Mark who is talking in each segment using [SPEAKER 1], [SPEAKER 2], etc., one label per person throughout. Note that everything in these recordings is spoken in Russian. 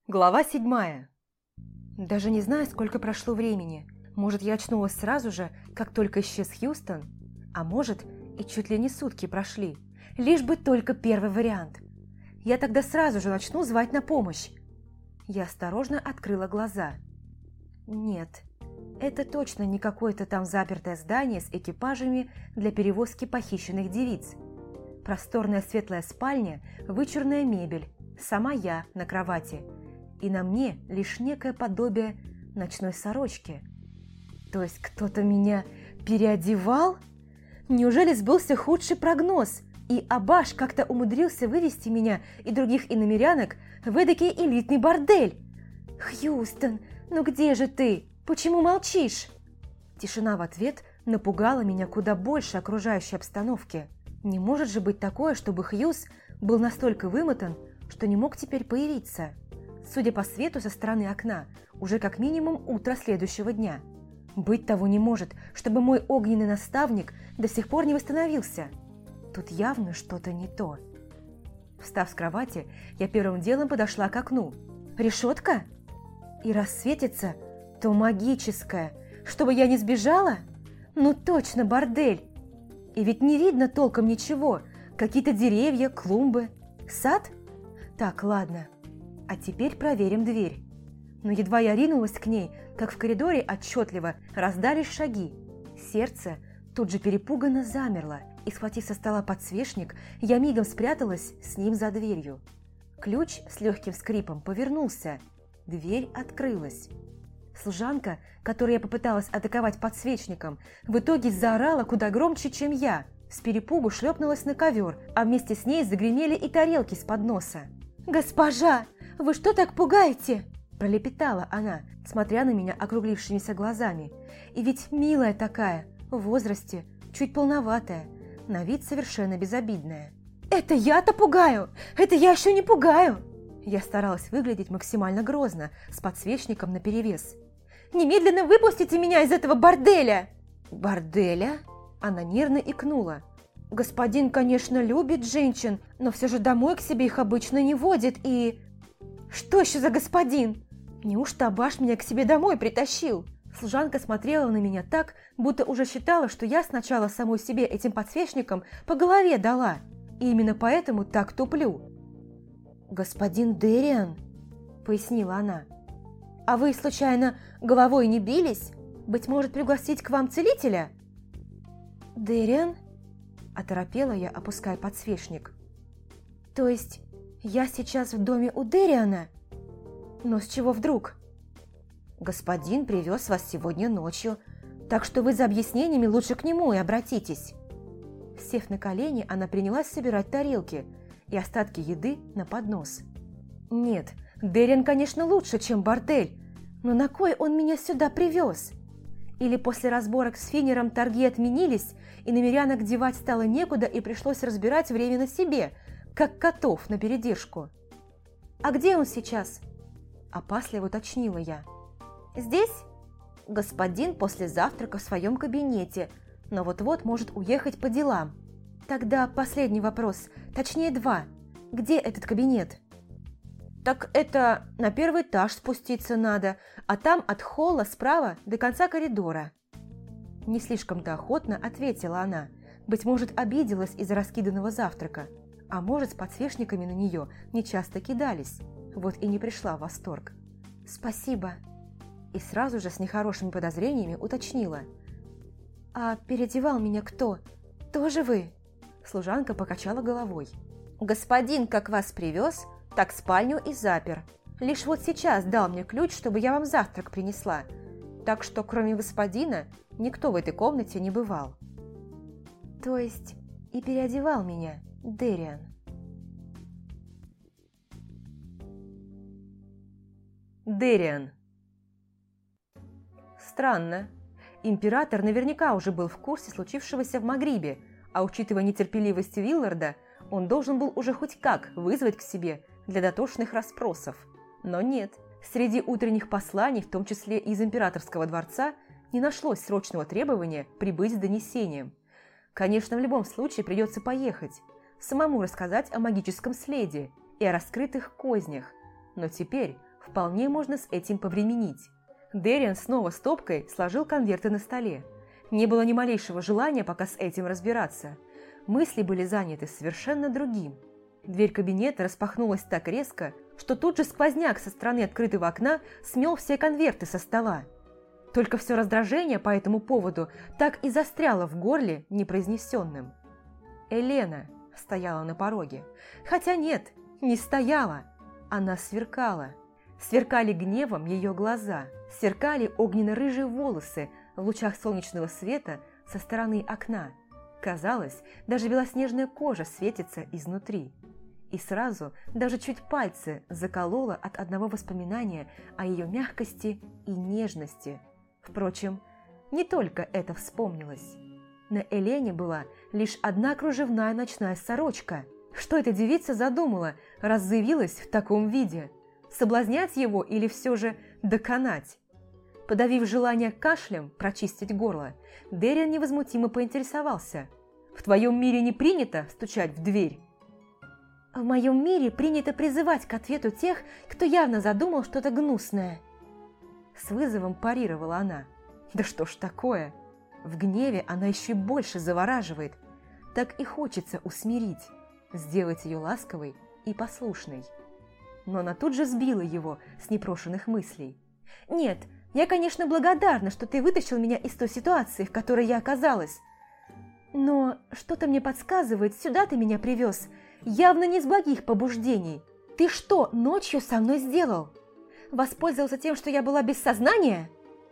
[SPEAKER 1] Глава 7. Даже не знаю, сколько прошло времени. Может, я очнулась сразу же, как только исчез Хьюстон? А может, и чуть ли не сутки прошли. Лишь бы только первый вариант. Я тогда сразу же начну звать на помощь. Я осторожно открыла глаза. Нет, это точно не какое-то там запертое здание с экипажами для перевозки похищенных девиц. Просторная светлая спальня, вычурная мебель, сама я на кровати – и на мне лишь некое подобие ночной сорочки. То есть кто-то меня переодевал? Неужели сбылся худший прогноз, и Абаш как-то умудрился вывести меня и других иномерянок в эдакий элитный бордель? «Хьюстон, ну где же ты? Почему молчишь?» Тишина в ответ напугала меня куда больше окружающей обстановки. Не может же быть такое, чтобы Хьюз был настолько вымотан, что не мог теперь появиться. Судя по свету со стороны окна, уже как минимум утро следующего дня. Быть того не может, чтобы мой огненный наставник до сих пор не восстановился. Тут явно что-то не то. Встав с кровати, я первым делом подошла к окну. Решетка? И раз светится, то магическая. Чтобы я не сбежала? Ну точно, бордель. И ведь не видно толком ничего. Какие-то деревья, клумбы. Сад? Так, ладно. А теперь проверим дверь. Но едва я ринулась к ней, как в коридоре отчетливо раздались шаги. Сердце тут же перепуганно замерло, и, схватив со стола подсвечник, я мигом спряталась с ним за дверью. Ключ с легким скрипом повернулся. Дверь открылась. Служанка, которую я попыталась атаковать подсвечником, в итоге заорала куда громче, чем я. С перепугу шлепнулась на ковер, а вместе с ней загремели и тарелки с подноса. «Госпожа, вы что так пугаете?» – пролепетала она, смотря на меня округлившимися глазами. И ведь милая такая, в возрасте, чуть полноватая, на вид совершенно безобидная. «Это я-то пугаю! Это я еще не пугаю!» Я старалась выглядеть максимально грозно, с подсвечником наперевес. «Немедленно выпустите меня из этого борделя!» «Борделя?» Она нервно икнула. «Господин, конечно, любит женщин, но все же домой к себе их обычно не водит и...» «Что еще за господин? Неужто Абаш меня к себе домой притащил?» Служанка смотрела на меня так, будто уже считала, что я сначала самой себе этим подсвечником по голове дала, и именно поэтому так туплю. «Господин Дэриан», — пояснила она, — «а вы, случайно, головой не бились? Быть может, пригласить к вам целителя?» «Дэриан?» – оторопела я, опуская подсвечник. «То есть я сейчас в доме у Дэриана? Но с чего вдруг?» «Господин привез вас сегодня ночью, так что вы за объяснениями лучше к нему и обратитесь». Сев на колени, она принялась собирать тарелки и остатки еды на поднос. «Нет, Дэриан, конечно, лучше, чем бордель, но на кой он меня сюда привез? Или после разборок с Финнером торги отменились, и намерянок девать стало некуда, и пришлось разбирать время на себе, как котов на передержку?» «А где он сейчас?» – опасливо уточнила я. «Здесь?» «Господин после завтрака в своем кабинете, но вот-вот может уехать по делам». «Тогда последний вопрос, точнее два. Где этот кабинет?» «Так это на первый этаж спуститься надо, а там от холла справа до конца коридора». Не слишком-то охотно ответила она. Быть может, обиделась из-за раскиданного завтрака, а может, с подсвечниками на нее нечасто кидались. Вот и не пришла в восторг. «Спасибо». И сразу же с нехорошими подозрениями уточнила. «А переодевал меня кто? Тоже вы?» Служанка покачала головой. «Господин, как вас привез, так спальню и запер. Лишь вот сейчас дал мне ключ, чтобы я вам завтрак принесла. Так что, кроме господина, никто в этой комнате не бывал». «То есть и переодевал меня Дэриан?» Дэриан. Странно. Император наверняка уже был в курсе случившегося в Магрибе, а учитывая нетерпеливость Вилларда, он должен был уже хоть как вызвать к себе для дотошных расспросов. Но нет, среди утренних посланий, в том числе из императорского дворца, не нашлось срочного требования прибыть с донесением. Конечно, в любом случае придется поехать, самому рассказать о магическом следе и о раскрытых кознях, но теперь вполне можно с этим повременить. Дэриан снова стопкой сложил конверты на столе. Не было ни малейшего желания пока с этим разбираться. Мысли были заняты совершенно другим. Дверь кабинета распахнулась так резко, что тут же сквозняк со стороны открытого окна смел все конверты со стола. Только все раздражение по этому поводу так и застряло в горле непроизнесенным. Елена стояла на пороге. Хотя нет, не стояла. Она сверкала. Сверкали гневом ее глаза, сверкали огненно-рыжие волосы в лучах солнечного света со стороны окна. Казалось, даже белоснежная кожа светится изнутри. И сразу даже чуть пальцы закололо от одного воспоминания о ее мягкости и нежности. Впрочем, не только это вспомнилось. На Елене была лишь одна кружевная ночная сорочка. Что эта девица задумала, раз заявилась в таком виде? Соблазнять его или все же доконать? Подавив желание кашлем прочистить горло, Дэриан невозмутимо поинтересовался. «В твоем мире не принято стучать в дверь?» «В моем мире принято призывать к ответу тех, кто явно задумал что-то гнусное». С вызовом парировала она. «Да что ж такое?» В гневе она еще больше завораживает. Так и хочется усмирить, сделать ее ласковой и послушной. Но она тут же сбила его с непрошенных мыслей. «Нет, я, конечно, благодарна, что ты вытащил меня из той ситуации, в которой я оказалась. Но что-то мне подсказывает, сюда ты меня привез, явно не с благих побуждений. Ты что ночью со мной сделал? Воспользовался тем, что я была без сознания?»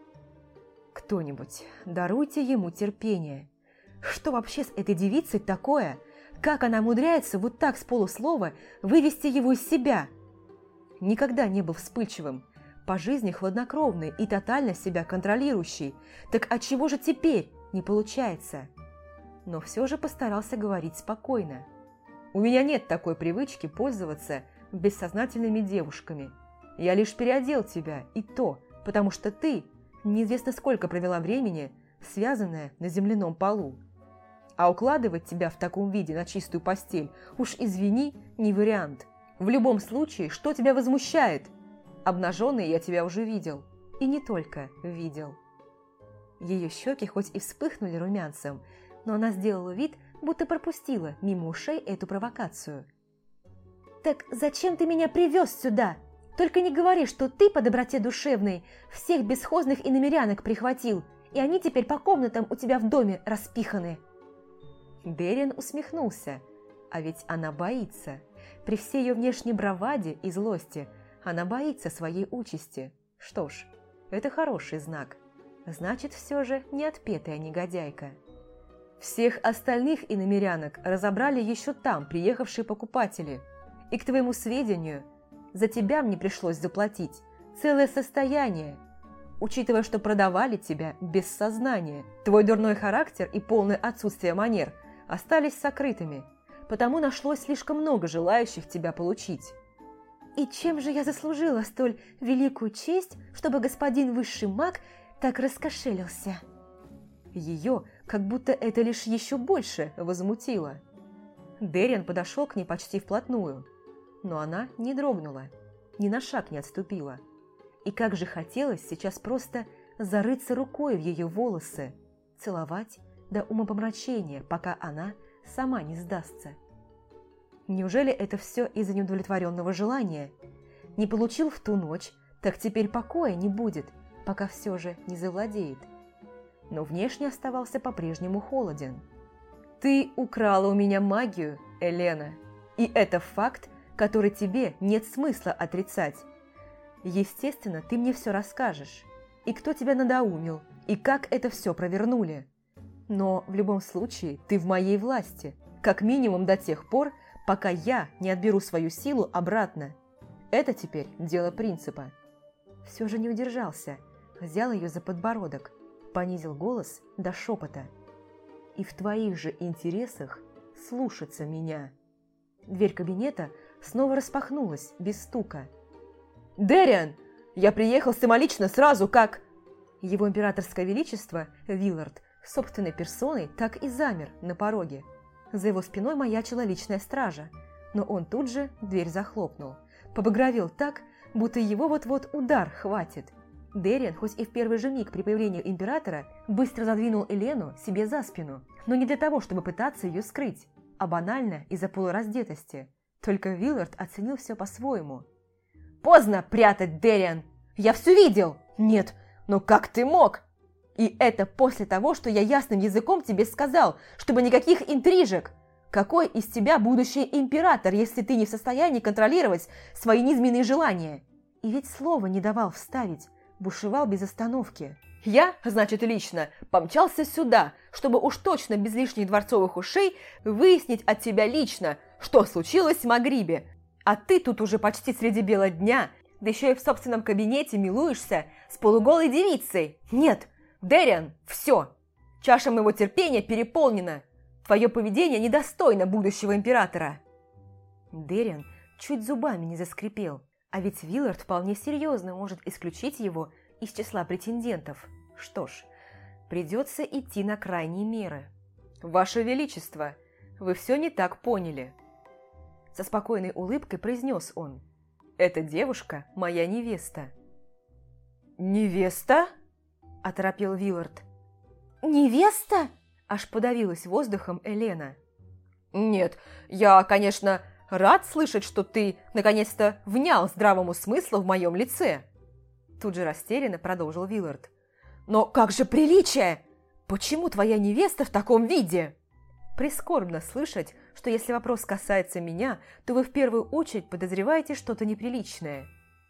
[SPEAKER 1] «Кто-нибудь, даруйте ему терпение. Что вообще с этой девицей такое? Как она умудряется вот так с полуслова вывести его из себя?» Никогда не был вспыльчивым, по жизни хладнокровный и тотально себя контролирующий. Так отчего же теперь не получается? Но все же постарался говорить спокойно. «У меня нет такой привычки пользоваться бессознательными девушками. Я лишь переодел тебя, и то, потому что ты неизвестно сколько провела времени, связанная на земляном полу. А укладывать тебя в таком виде на чистую постель, уж извини, не вариант. В любом случае, что тебя возмущает? Обнаженной я тебя уже видел. И не только видел». Ее щеки хоть и вспыхнули румянцем, но она сделала вид, будто пропустила мимо ушей эту провокацию. «Так зачем ты меня привез сюда? Только не говори, что ты по доброте душевной всех бесхозных иномерянок прихватил, и они теперь по комнатам у тебя в доме распиханы». Дэриан усмехнулся. А ведь она боится. При всей ее внешней браваде и злости она боится своей участи. Что ж, это хороший знак. Значит, все же не отпетая негодяйка. Всех остальных иномерянок разобрали еще там приехавшие покупатели. И, к твоему сведению, за тебя мне пришлось заплатить целое состояние, учитывая, что продавали тебя без сознания. Твой дурной характер и полное отсутствие манер остались сокрытыми, потому нашлось слишком много желающих тебя получить. И чем же я заслужила столь великую честь, чтобы господин высший маг так раскошелился? Ее как будто это лишь еще больше возмутило. Дэриан подошел к ней почти вплотную, но она не дрогнула, ни на шаг не отступила. И как же хотелось сейчас просто зарыться рукой в ее волосы, целовать до умопомрачения, пока она сама не сдастся. Неужели это все из-за неудовлетворенного желания? Не получил в ту ночь, так теперь покоя не будет, пока все же не завладеет. Но внешне оставался по-прежнему холоден. «Ты украла у меня магию, Елена, и это факт, который тебе нет смысла отрицать. Естественно, ты мне все расскажешь, и кто тебя надоумил, и как это все провернули. Но в любом случае ты в моей власти, как минимум до тех пор, пока я не отберу свою силу обратно. Это теперь дело принципа». Все же не удержался, взял ее за подбородок, понизил голос до шепота. «И в твоих же интересах слушаться меня». Дверь кабинета снова распахнулась без стука. «Дэриан, я приехал самолично сразу, как...» Его императорское величество, Виллард, собственной персоной так и замер на пороге. За его спиной маячила личная стража, но он тут же дверь захлопнул. Побагровел так, будто его вот-вот удар хватит. Дериан, хоть и в первый же миг при появлении императора, быстро задвинул Элену себе за спину, но не для того, чтобы пытаться ее скрыть, а банально из-за полураздетости. Только Виллард оценил все по-своему. «Поздно прятать, Дериан! Я все видел! Нет, но как ты мог? И это после того, что я ясным языком тебе сказал, чтобы никаких интрижек! Какой из тебя будущий император, если ты не в состоянии контролировать свои низменные желания?» И ведь слова не давал вставить, бушевал без остановки. «Я, значит, лично помчался сюда, чтобы уж точно без лишних дворцовых ушей выяснить от тебя лично, что случилось в Магрибе. А ты тут уже почти среди бела дня, да еще и в собственном кабинете милуешься с полуголой девицей. Нет, Дериан, все, чаша моего терпения переполнена. Твое поведение недостойно будущего императора». Дериан чуть зубами не заскрипел, а ведь Виллард вполне серьезно может исключить его из числа претендентов. Что ж, придется идти на крайние меры. «Ваше Величество, вы все не так поняли», – со спокойной улыбкой произнес он. «Эта девушка моя невеста». «Невеста?» – оторопел Виллард. «Невеста?» – аж подавилась воздухом Элена. «Нет, я, конечно, рад слышать, что ты наконец-то внял здравому смыслу в моем лице», – тут же растерянно продолжил Виллард. «Но как же приличие? Почему твоя невеста в таком виде?» «Прискорбно слышать, что если вопрос касается меня, то вы в первую очередь подозреваете что-то неприличное».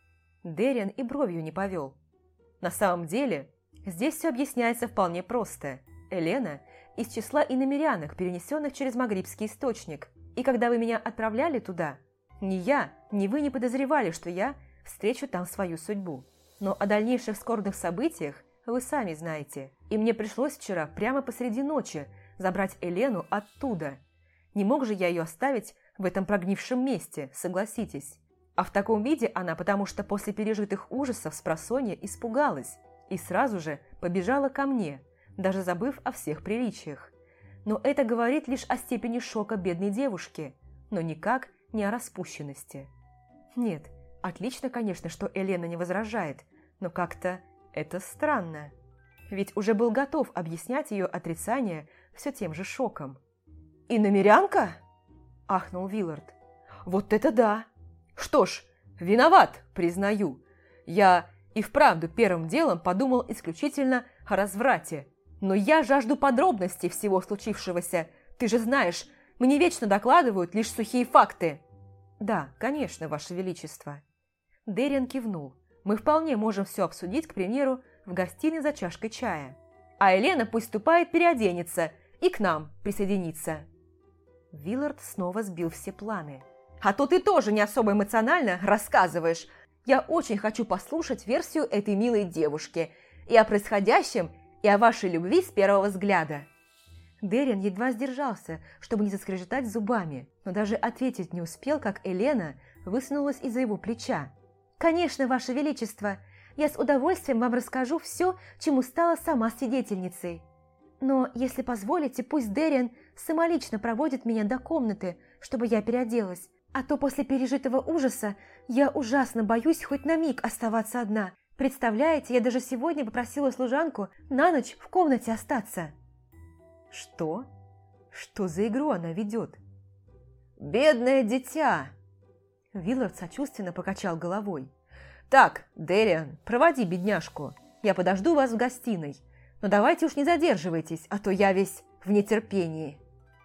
[SPEAKER 1] Дериан и бровью не повел. На самом деле, здесь все объясняется вполне просто. Элена из числа иномерянок, перенесенных через Магрибский источник. И когда вы меня отправляли туда, ни я, ни вы не подозревали, что я встречу там свою судьбу. Но о дальнейших скорбных событиях вы сами знаете. И мне пришлось вчера прямо посреди ночи забрать Элену оттуда. Не мог же я ее оставить в этом прогнившем месте, согласитесь. А в таком виде она, потому что после пережитых ужасов спросонья испугалась и сразу же побежала ко мне, даже забыв о всех приличиях. Но это говорит лишь о степени шока бедной девушки, но никак не о распущенности. Нет, отлично, конечно, что Элена не возражает, но как-то это странно. Ведь уже был готов объяснять ее отрицание все тем же шоком. «Иномерянка?» – ахнул Виллард. «Вот это да! Что ж, виноват, признаю. Я и вправду первым делом подумал исключительно о разврате. Но я жажду подробностей всего случившегося. Ты же знаешь, мне вечно докладывают лишь сухие факты». «Да, конечно, Ваше Величество». Дериан кивнул. «Мы вполне можем все обсудить, к примеру, в гостиной за чашкой чая. А Елена пусть ступает переоденется и к нам присоединится». Виллард снова сбил все планы. «А то ты тоже не особо эмоционально рассказываешь. Я очень хочу послушать версию этой милой девушки и о происходящем, и о вашей любви с первого взгляда». Дериан едва сдержался, чтобы не заскрежетать зубами, но даже ответить не успел, как Элена высунулась из-за его плеча. «Конечно, Ваше Величество, я с удовольствием вам расскажу все, чему стала сама свидетельницей. Но, если позволите, пусть Дериан самолично проводит меня до комнаты, чтобы я переоделась, а то после пережитого ужаса я ужасно боюсь хоть на миг оставаться одна. Представляете, я даже сегодня попросила служанку на ночь в комнате остаться». «Что? Что за игру она ведет?» «Бедное дитя!» Виллард сочувственно покачал головой. «Так, Дериан, проводи бедняжку. Я подожду вас в гостиной. Но давайте уж не задерживайтесь, а то я весь в нетерпении».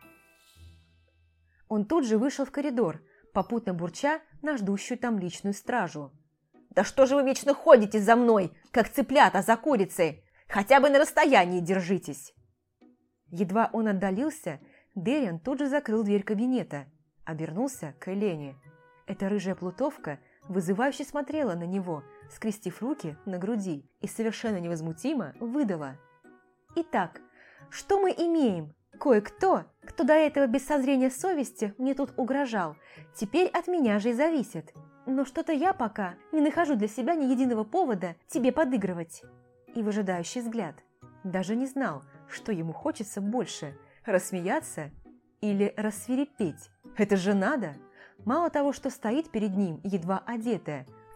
[SPEAKER 1] Он тут же вышел в коридор, попутно бурча на ждущую там личную стражу. «Да что же вы вечно ходите за мной, как цыплята за курицей? Хотя бы на расстоянии держитесь!» Едва он отдалился, Дериан тут же закрыл дверь кабинета, обернулся к Элене. Эта рыжая плутовка вызывающе смотрела на него, скрестив руки на груди, и совершенно невозмутимо выдала. «Итак, что мы имеем? Кое-кто, кто до этого без созрения совести мне тут угрожал, теперь от меня же и зависит. Но что-то я пока не нахожу для себя ни единого повода тебе подыгрывать». И выжидающий взгляд. Даже не знал, что ему хочется больше – рассмеяться или рассвирепеть. Это же надо! Мало того, что стоит перед ним, едва одетая,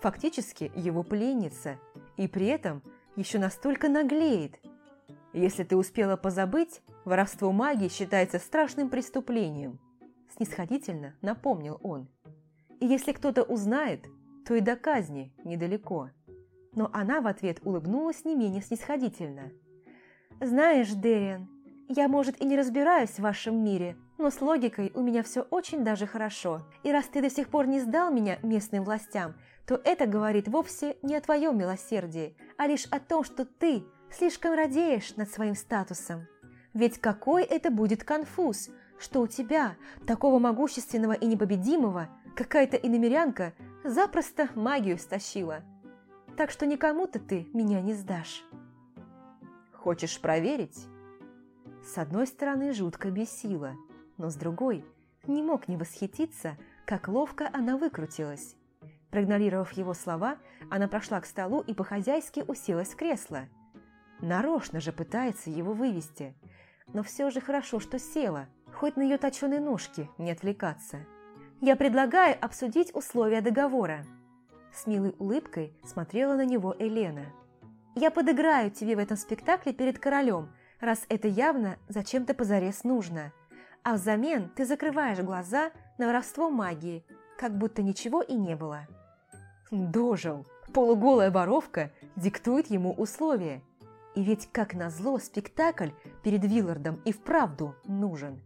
[SPEAKER 1] фактически его пленница, и при этом еще настолько наглеет. Если ты успела позабыть, воровство магии считается страшным преступлением, снисходительно напомнил он. И если кто-то узнает, то и до казни недалеко. Но она в ответ улыбнулась не менее снисходительно. «Знаешь, Дэриан, я, может, и не разбираюсь в вашем мире, но с логикой у меня все очень даже хорошо. И раз ты до сих пор не сдал меня местным властям, то это говорит вовсе не о твоем милосердии, а лишь о том, что ты слишком радеешь над своим статусом. Ведь какой это будет конфуз, что у тебя, такого могущественного и непобедимого, какая-то иномерянка запросто магию стащила. Так что никому-то ты меня не сдашь». «Хочешь проверить?» С одной стороны, жутко бесила, но с другой не мог не восхититься, как ловко она выкрутилась. Проигнорировав его слова, она прошла к столу и по-хозяйски уселась в кресло. Нарочно же пытается его вывести, но все же хорошо, что села, хоть на ее точеные ножки не отвлекаться. «Я предлагаю обсудить условия договора». С милой улыбкой смотрела на него Елена. «Я подыграю тебе в этом спектакле перед королем, раз это явно зачем-то позарез нужно. А взамен ты закрываешь глаза на воровство магии, как будто ничего и не было». Дожил. Полуголая воровка диктует ему условия. И ведь, как назло, спектакль перед Виллардом и вправду нужен.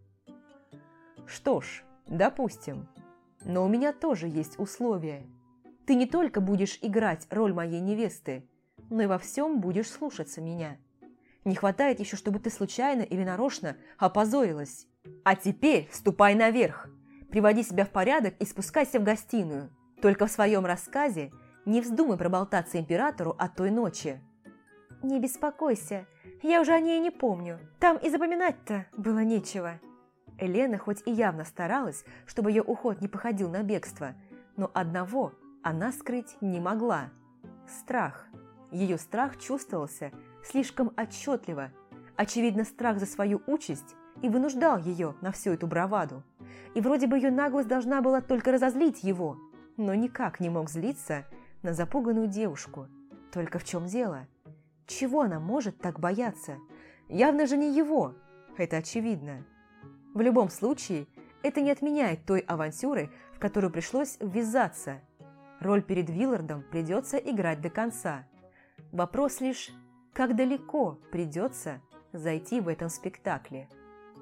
[SPEAKER 1] «Что ж, допустим. Но у меня тоже есть условия. Ты не только будешь играть роль моей невесты, но и во всем будешь слушаться меня. Не хватает еще, чтобы ты случайно или нарочно опозорилась. А теперь ступай наверх, приводи себя в порядок и спускайся в гостиную. Только в своем рассказе не вздумай проболтаться императору о той ночи». «Не беспокойся, я уже о ней не помню. Там и запоминать-то было нечего». Елена хоть и явно старалась, чтобы ее уход не походил на бегство, но одного она скрыть не могла. Страх. Ее страх чувствовался слишком отчетливо. Очевидно, страх за свою участь и вынуждал ее на всю эту браваду. И вроде бы ее наглость должна была только разозлить его, но никак не мог злиться на запуганную девушку. Только в чем дело? Чего она может так бояться? Явно же не его, это очевидно. В любом случае, это не отменяет той авантюры, в которую пришлось ввязаться. Роль перед Виллардом придется играть до конца. Вопрос лишь, как далеко придется зайти в этом спектакле.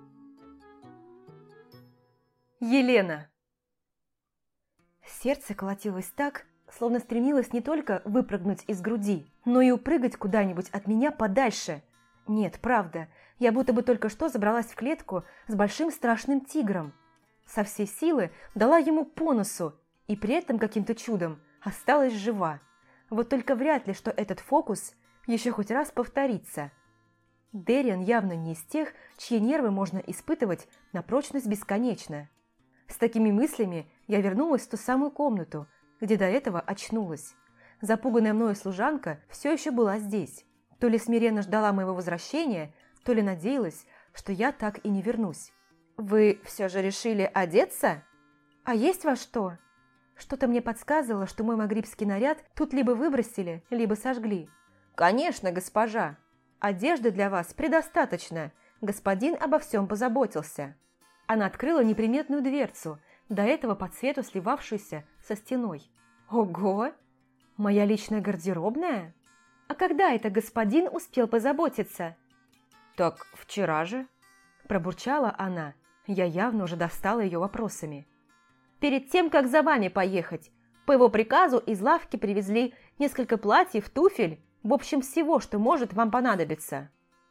[SPEAKER 1] Елена. Сердце колотилось так, словно стремилось не только выпрыгнуть из груди, но и упрыгать куда-нибудь от меня подальше. Нет, правда, я будто бы только что забралась в клетку с большим страшным тигром. Со всей силы дала ему по носу и при этом каким-то чудом осталась жива. Вот только вряд ли, что этот фокус еще хоть раз повторится. Дэриан явно не из тех, чьи нервы можно испытывать на прочность бесконечно. С такими мыслями я вернулась в ту самую комнату, где до этого очнулась. Запуганная мною служанка все еще была здесь. То ли смиренно ждала моего возвращения, то ли надеялась, что я так и не вернусь. «Вы все же решили одеться? А есть во что?» Что-то мне подсказывало, что мой магрибский наряд тут либо выбросили, либо сожгли. «Конечно, госпожа. Одежды для вас предостаточно. Господин обо всем позаботился». Она открыла неприметную дверцу, до этого по цвету сливавшуюся со стеной. «Ого! Моя личная гардеробная? А когда это господин успел позаботиться?» «Так вчера же», – пробурчала она. Я явно уже достала ее вопросами. «Перед тем, как за вами поехать, по его приказу из лавки привезли несколько платьев, туфель, в общем, всего, что может вам понадобиться».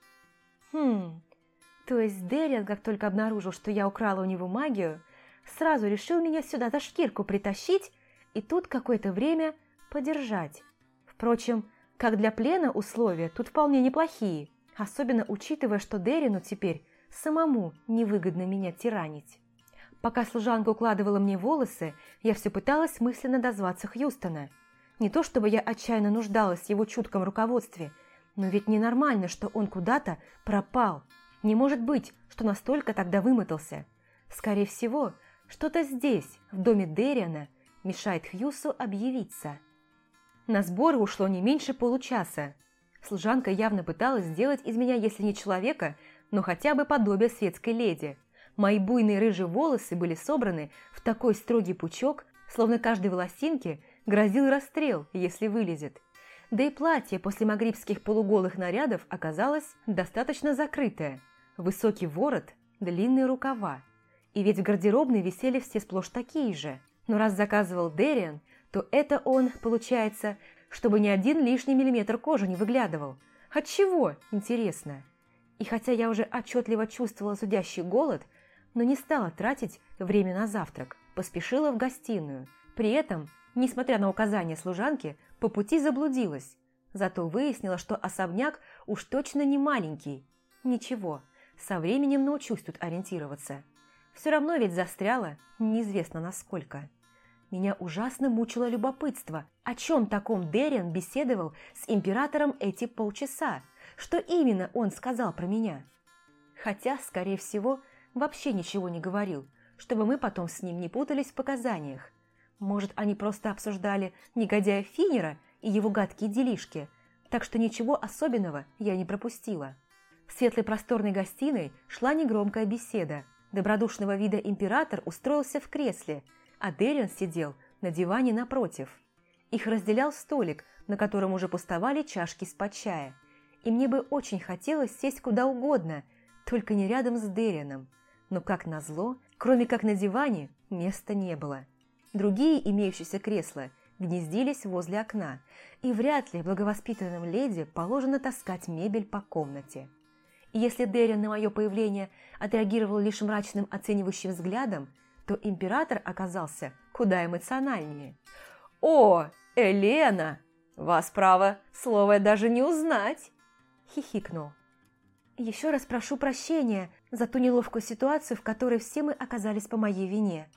[SPEAKER 1] То есть Дэриан, как только обнаружил, что я украла у него магию, сразу решил меня сюда за шкирку притащить и тут какое-то время подержать. Впрочем, как для плена условия тут вполне неплохие, особенно учитывая, что Дэриану теперь самому невыгодно меня тиранить. Пока служанка укладывала мне волосы, я все пыталась мысленно дозваться Хьюстона. Не то чтобы я отчаянно нуждалась в его чутком руководстве, но ведь ненормально, что он куда-то пропал. Не может быть, что настолько тогда вымотался. Скорее всего, что-то здесь, в доме Дэриана, мешает Хьюсу объявиться. На сборы ушло не меньше получаса. Служанка явно пыталась сделать из меня, если не человека, но хотя бы подобие светской леди. Мои буйные рыжие волосы были собраны в такой строгий пучок, словно каждой волосинке грозил расстрел, если вылезет. Да и платье после магрибских полуголых нарядов оказалось достаточно закрытое. Высокий ворот, длинные рукава. И ведь в гардеробной висели все сплошь такие же. Но раз заказывал Дэриан, то это он, получается, чтобы ни один лишний миллиметр кожи не выглядывал. Отчего, интересно? И хотя я уже отчетливо чувствовала зудящий голод, но не стала тратить время на завтрак, поспешила в гостиную. При этом, несмотря на указания служанки, по пути заблудилась. Зато выяснила, что особняк уж точно не маленький. Ничего, со временем научусь тут ориентироваться. Все равно ведь застряла, неизвестно насколько. Меня ужасно мучило любопытство, о чем таком Дэриан беседовал с императором эти полчаса, что именно он сказал про меня. Хотя, скорее всего, вообще ничего не говорил, чтобы мы потом с ним не путались в показаниях. Может, они просто обсуждали негодяя Финнера и его гадкие делишки, так что ничего особенного я не пропустила. В светлой просторной гостиной шла негромкая беседа. Добродушного вида император устроился в кресле, а Дэриан сидел на диване напротив. Их разделял столик, на котором уже пустовали чашки из-под чая. И мне бы очень хотелось сесть куда угодно, только не рядом с Дэрианом. Но, как назло, кроме как на диване, места не было. Другие имеющиеся кресла гнездились возле окна, и вряд ли благовоспитанным леди положено таскать мебель по комнате. И если Дэриан на мое появление отреагировал лишь мрачным оценивающим взглядом, то император оказался куда эмоциональнее. «О, Элена! Вас, право, слово даже не узнать!» – хихикнул. «Еще раз прошу прощения за ту неловкую ситуацию, в которой все мы оказались по моей вине».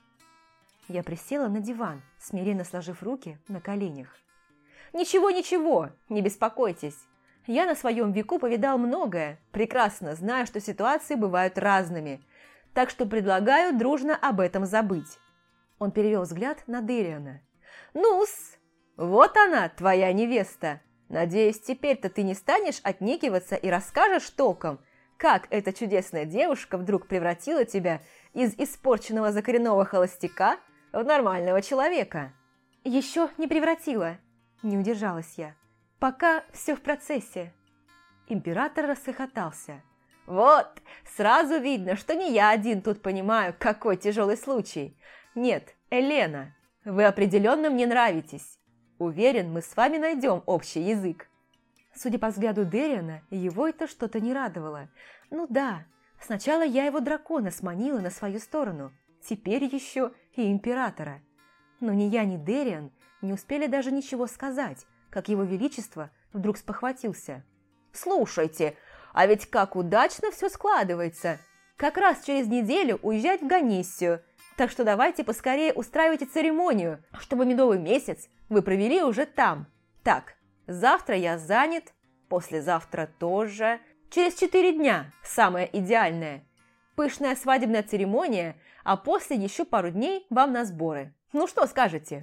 [SPEAKER 1] Я присела на диван, смиренно сложив руки на коленях. «Ничего, ничего, не беспокойтесь. Я на своем веку повидал многое, прекрасно знаю, что ситуации бывают разными, так что предлагаю дружно об этом забыть». Он перевел взгляд на Дэриана. «Ну-с, вот она, твоя невеста. Надеюсь, теперь-то ты не станешь отнекиваться и расскажешь толком, как эта чудесная девушка вдруг превратила тебя из испорченного закоренного холостяка в нормального человека». «Еще не превратила», – не удержалась я. «Пока все в процессе». Император расхохотался. «Вот, сразу видно, что не я один тут понимаю, какой тяжелый случай. Нет, Элена, вы определенно мне нравитесь. Уверен, мы с вами найдем общий язык». Судя по взгляду Дэриана, его это что-то не радовало. Ну да, сначала я его дракона сманила на свою сторону, теперь еще и императора. Но ни я, ни Дэриан не успели даже ничего сказать, как его величество вдруг спохватился. «Слушайте, а ведь как удачно все складывается. Как раз через неделю уезжать в Ганниссию, так что давайте поскорее устраивайте церемонию, чтобы медовый месяц вы провели уже там. Так, завтра я занят, послезавтра тоже. Через 4 дня самое идеальное. Пышная свадебная церемония, а после еще пару дней вам на сборы. Ну что скажете?»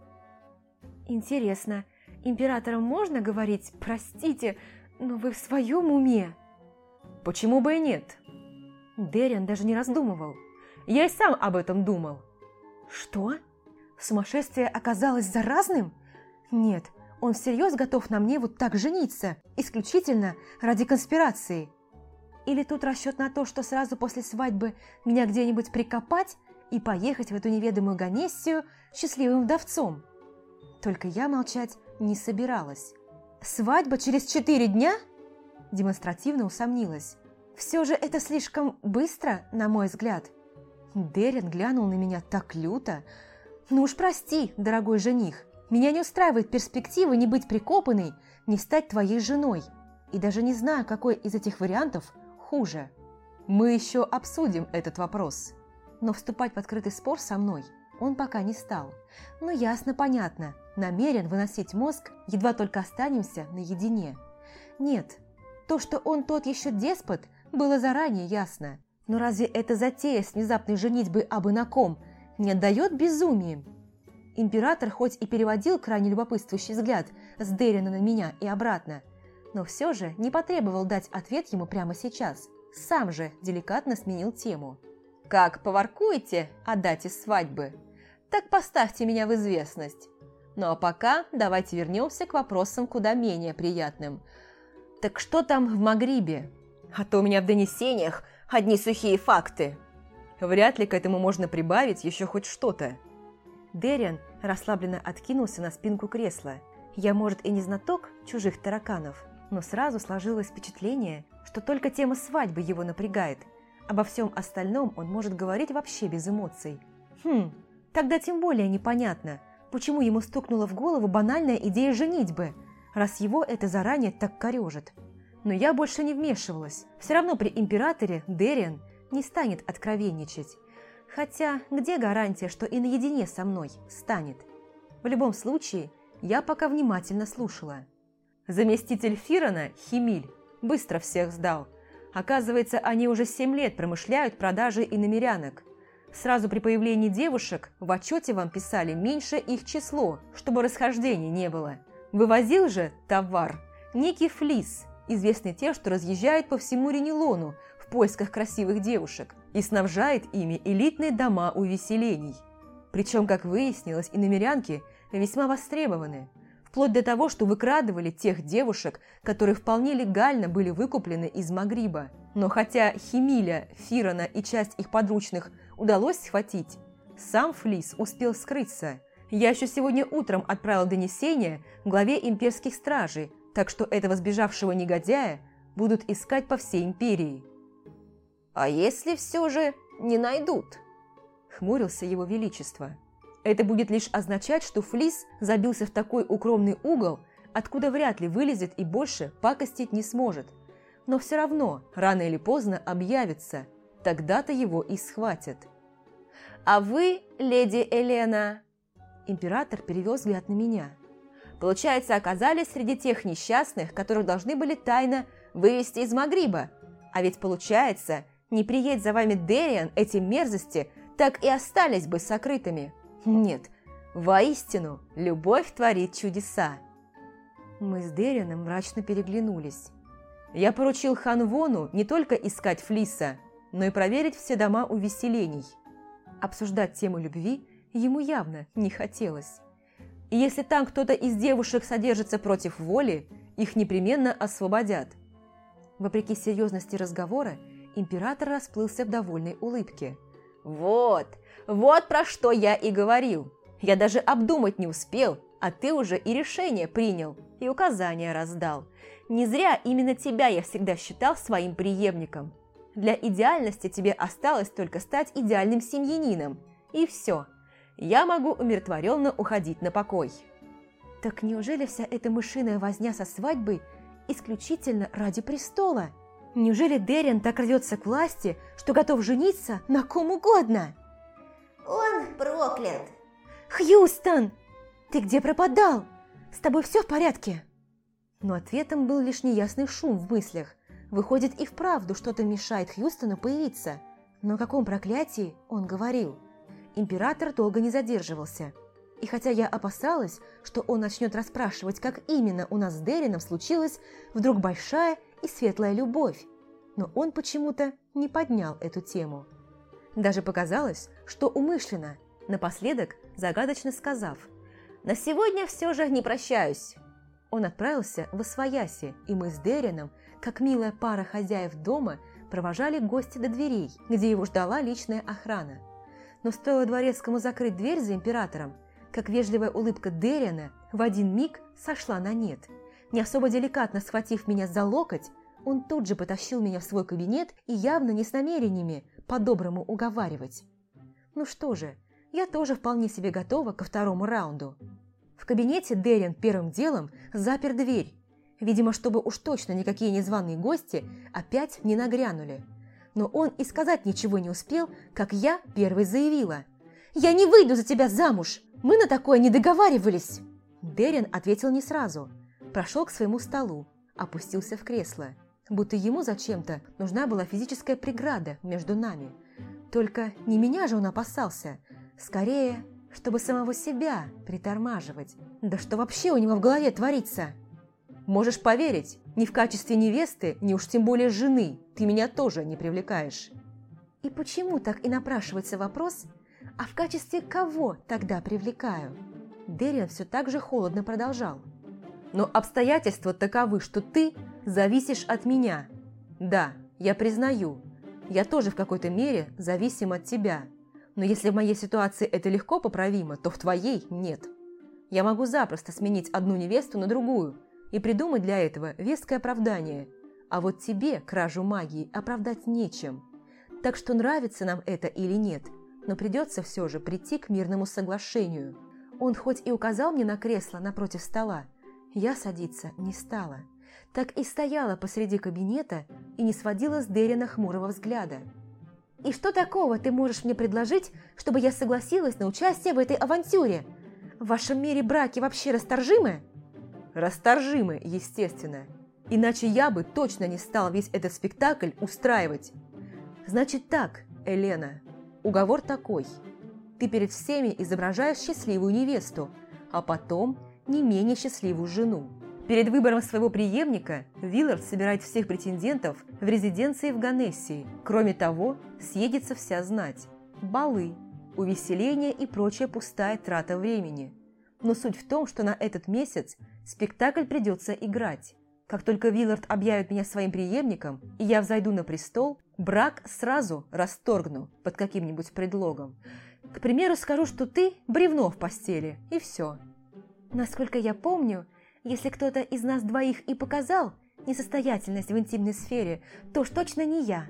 [SPEAKER 1] «Интересно, императором можно говорить «простите», но вы в своем уме?»
[SPEAKER 2] «Почему бы и нет?»
[SPEAKER 1] Дэриан даже не раздумывал.
[SPEAKER 2] «Я и сам об этом думал».
[SPEAKER 1] «Что? Сумасшествие оказалось заразным? Нет, он всерьез готов на мне вот так жениться, исключительно ради конспирации. Или тут расчет на то, что сразу после свадьбы меня где-нибудь прикопать и поехать в эту неведомую Ганнессию счастливым вдовцом?» Только я молчать не собиралась. «Свадьба через 4 дня?» Демонстративно усомнилась. «Все же это слишком быстро, на мой взгляд». Дэриан глянул на меня так люто. «Ну уж прости, дорогой жених, меня не устраивает перспектива не быть прикопанной, не стать твоей женой. И даже не знаю, какой из этих вариантов хуже».
[SPEAKER 2] «Мы еще обсудим этот вопрос».
[SPEAKER 1] Но вступать в открытый спор со мной он пока не стал. Ну, ясно, понятно, намерен выносить мозг, едва только останемся наедине. Нет, то, что он тот еще деспот, было заранее ясно. Но разве эта затея с внезапной женитьбой абы на ком не отдает безумием? Император хоть и переводил крайне любопытствующий взгляд с Дерина на меня и обратно, но все же не потребовал дать ответ ему прямо сейчас. Сам же деликатно сменил тему. «Как поворкуете о дате свадьбы? Так поставьте меня в известность. Ну а пока давайте вернемся к вопросам куда менее приятным. Так что там в Магрибе? А то у меня в донесениях одни сухие факты».
[SPEAKER 2] Вряд ли к этому можно прибавить еще хоть что-то.
[SPEAKER 1] Дерриан расслабленно откинулся на спинку кресла. Я, может, и не знаток чужих тараканов, но сразу сложилось впечатление, что только тема свадьбы его напрягает. Обо всем остальном он может говорить вообще без эмоций. Тогда тем более непонятно, почему ему стукнула в голову банальная идея женитьбы, раз его это заранее так корежит. Но я больше не вмешивалась. Все равно при императоре Дерриан не станет откровенничать. Хотя где гарантия, что и наедине со мной станет? В любом случае, я пока внимательно слушала. Заместитель Фирона, Химиль, быстро всех сдал. Оказывается, они уже 7 лет промышляют продажей иномерянок. Сразу при появлении девушек в отчете вам писали меньше их число, чтобы расхождений не было. Вывозил же товар некий Флис, известный тем, что разъезжает по всему Ренелону в поисках красивых девушек и снабжает ими элитные дома увеселений. Причем, как выяснилось, иномерянки весьма востребованы, вплоть до того, что выкрадывали тех девушек, которые вполне легально были выкуплены из Магриба. Но хотя Химиля, Фирона и часть их подручных удалось схватить, сам Флис успел скрыться. Я еще сегодня утром отправил донесение главе имперских стражей, так что этого сбежавшего негодяя будут искать по всей империи. «А если все же не найдут?» – хмурился его величество. «Это будет лишь означать, что Флис забился в такой укромный угол, откуда вряд ли вылезет и больше пакостить не сможет. Но все равно, рано или поздно объявится, тогда-то его и схватят». «А вы, леди Элена...» Император перевел взгляд на меня. «Получается, оказались среди тех несчастных, которых должны были тайно вывести из Магриба. А ведь получается, не приедь за вами Дерриан, эти мерзости так и остались бы сокрытыми. Нет, воистину, любовь творит чудеса». Мы с Деррианом мрачно переглянулись. Я поручил Ханвону не только искать Флиса, но и проверить все дома увеселений. Обсуждать тему любви ему явно не хотелось. И если там кто-то из девушек содержится против воли, их непременно освободят. Вопреки серьезности разговора, император расплылся в довольной улыбке. «Вот про что я и говорил. Я даже обдумать не успел, а ты уже и решение принял, и указания раздал. Не зря именно тебя я всегда считал своим преемником. Для идеальности тебе осталось только стать идеальным семьянином. И все. Я могу умиротворенно уходить на покой». Так неужели вся эта мышиная возня со свадьбой исключительно ради престола? Неужели Дерриан так рвется к власти, что готов жениться на ком угодно?
[SPEAKER 3] Он проклят.
[SPEAKER 1] «Хьюстон! Ты где пропадал? С тобой все в порядке?» Но ответом был лишь неясный шум в мыслях. Выходит, и вправду что-то мешает Хьюстону появиться. Но о каком проклятии он говорил? Император долго не задерживался. И хотя я опасалась, что он начнет расспрашивать, как именно у нас с Деррианом случилась вдруг большая и светлая любовь, но он почему-то не поднял эту тему. Даже показалось, что умышленно, напоследок загадочно сказав: «На сегодня все же не прощаюсь». Он отправился в Освояси, и мы с Деррианом, как милая пара хозяев дома, провожали гостя до дверей, где его ждала личная охрана. Но стоило дворецкому закрыть дверь за императором, как вежливая улыбка Дерриана в один миг сошла на нет. Не особо деликатно схватив меня за локоть, он тут же потащил меня в свой кабинет и явно не с намерениями по-доброму уговаривать. Ну что же, я тоже вполне себе готова ко второму раунду. В кабинете Дерриан первым делом запер дверь, видимо, чтобы уж точно никакие незваные гости опять не нагрянули. Но он и сказать ничего не успел, как я первой заявила: «Я не выйду за тебя замуж! Мы на такое не договаривались!» Дерриан ответил не сразу. Прошел к своему столу, опустился в кресло, будто ему зачем-то нужна была физическая преграда между нами. Только не меня же он опасался, скорее чтобы самого себя притормаживать. Да что вообще у него в голове творится?
[SPEAKER 2] Можешь поверить, ни в качестве невесты, ни уж тем более жены ты меня тоже не привлекаешь.
[SPEAKER 1] И почему так и напрашивается вопрос, а в качестве кого тогда привлекаю? Дэриан все так же холодно продолжал.
[SPEAKER 2] Но обстоятельства таковы, что ты зависишь от меня. Да, я признаю, я тоже в какой-то мере зависим от тебя. Но если в моей ситуации это легко поправимо, то в твоей нет. Я могу запросто сменить одну невесту на другую и придумать для этого веское оправдание. А вот тебе кражу магии оправдать нечем. Так что нравится нам это или нет, но придется все же прийти к мирному соглашению.
[SPEAKER 1] Он хоть и указал мне на кресло напротив стола, я садиться не стала. Так и стояла посреди кабинета и не сводила с Дэриана хмурого взгляда. «И что такого ты можешь мне предложить, чтобы я согласилась на участие в этой авантюре? В вашем мире браки вообще расторжимы?»
[SPEAKER 2] Расторжимы, естественно. Иначе я бы точно не стал весь этот спектакль устраивать. Значит так, Елена, уговор такой. Ты перед всеми изображаешь счастливую невесту, а потом не менее счастливую жену. Перед выбором своего преемника Виллард собирает всех претендентов в резиденции в Ганессии. Кроме того, съедется вся знать. Балы, увеселения и прочая пустая трата времени. Но суть в том, что на этот месяц спектакль придется играть. Как только Виллард объявит меня своим преемником, и я взойду на престол, брак сразу расторгну под каким-нибудь предлогом. К примеру, скажу, что ты бревно в постели, и все.
[SPEAKER 1] Насколько я помню, если кто-то из нас двоих и показал несостоятельность в интимной сфере, то уж точно не я.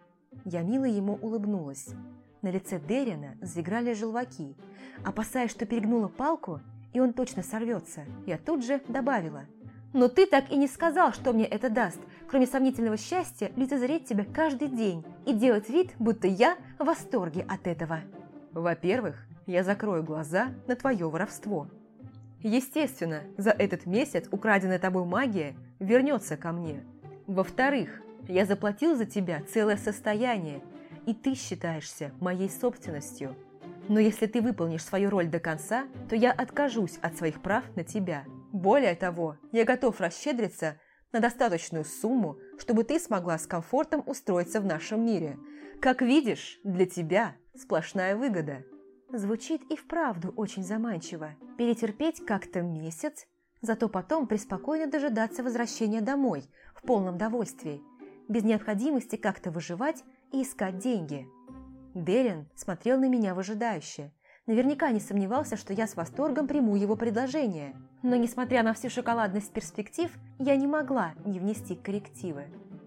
[SPEAKER 1] Я мило ему улыбнулась. На лице Дэриана заиграли желваки. Опасаясь, что перегнула палку, и он точно сорвется, я тут же добавила. «Но ты так и не сказал, что мне это даст, кроме сомнительного счастья лицезреть тебя каждый день и делать вид, будто я в восторге от этого».
[SPEAKER 2] Во-первых, я закрою глаза на твое воровство. Естественно, за этот месяц украденная тобой магия вернется ко мне. Во-вторых, я заплатил за тебя целое состояние, и ты считаешься моей собственностью. Но если ты выполнишь свою роль до конца, то я откажусь от своих прав на тебя. Более того, я готов расщедриться на достаточную сумму, чтобы ты смогла с комфортом устроиться в нашем мире. Как видишь, для тебя сплошная выгода.
[SPEAKER 1] Звучит и вправду очень заманчиво. Перетерпеть как-то месяц, зато потом преспокойно дожидаться возвращения домой в полном довольстве, без необходимости как-то выживать и искать деньги. Дэриан смотрел на меня выжидающе. Наверняка не сомневался, что я с восторгом приму его предложение. Но, несмотря на всю шоколадность перспектив, я не могла не внести коррективы.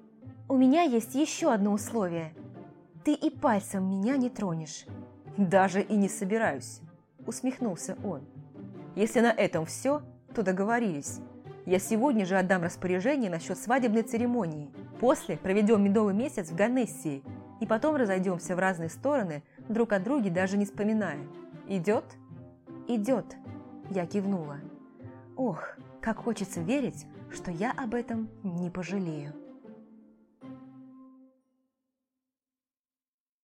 [SPEAKER 1] «У меня есть еще одно условие. Ты и пальцем меня не тронешь».
[SPEAKER 2] «Даже и не собираюсь», – усмехнулся он. «Если на этом все, то договорились. Я сегодня же отдам распоряжение насчет свадебной церемонии. После проведем медовый месяц в Ганессии, и потом разойдемся в разные стороны, друг от друга даже не вспоминая. Идет?»
[SPEAKER 1] «Идет», – я кивнула. «Ох, как хочется верить, что я об этом не пожалею».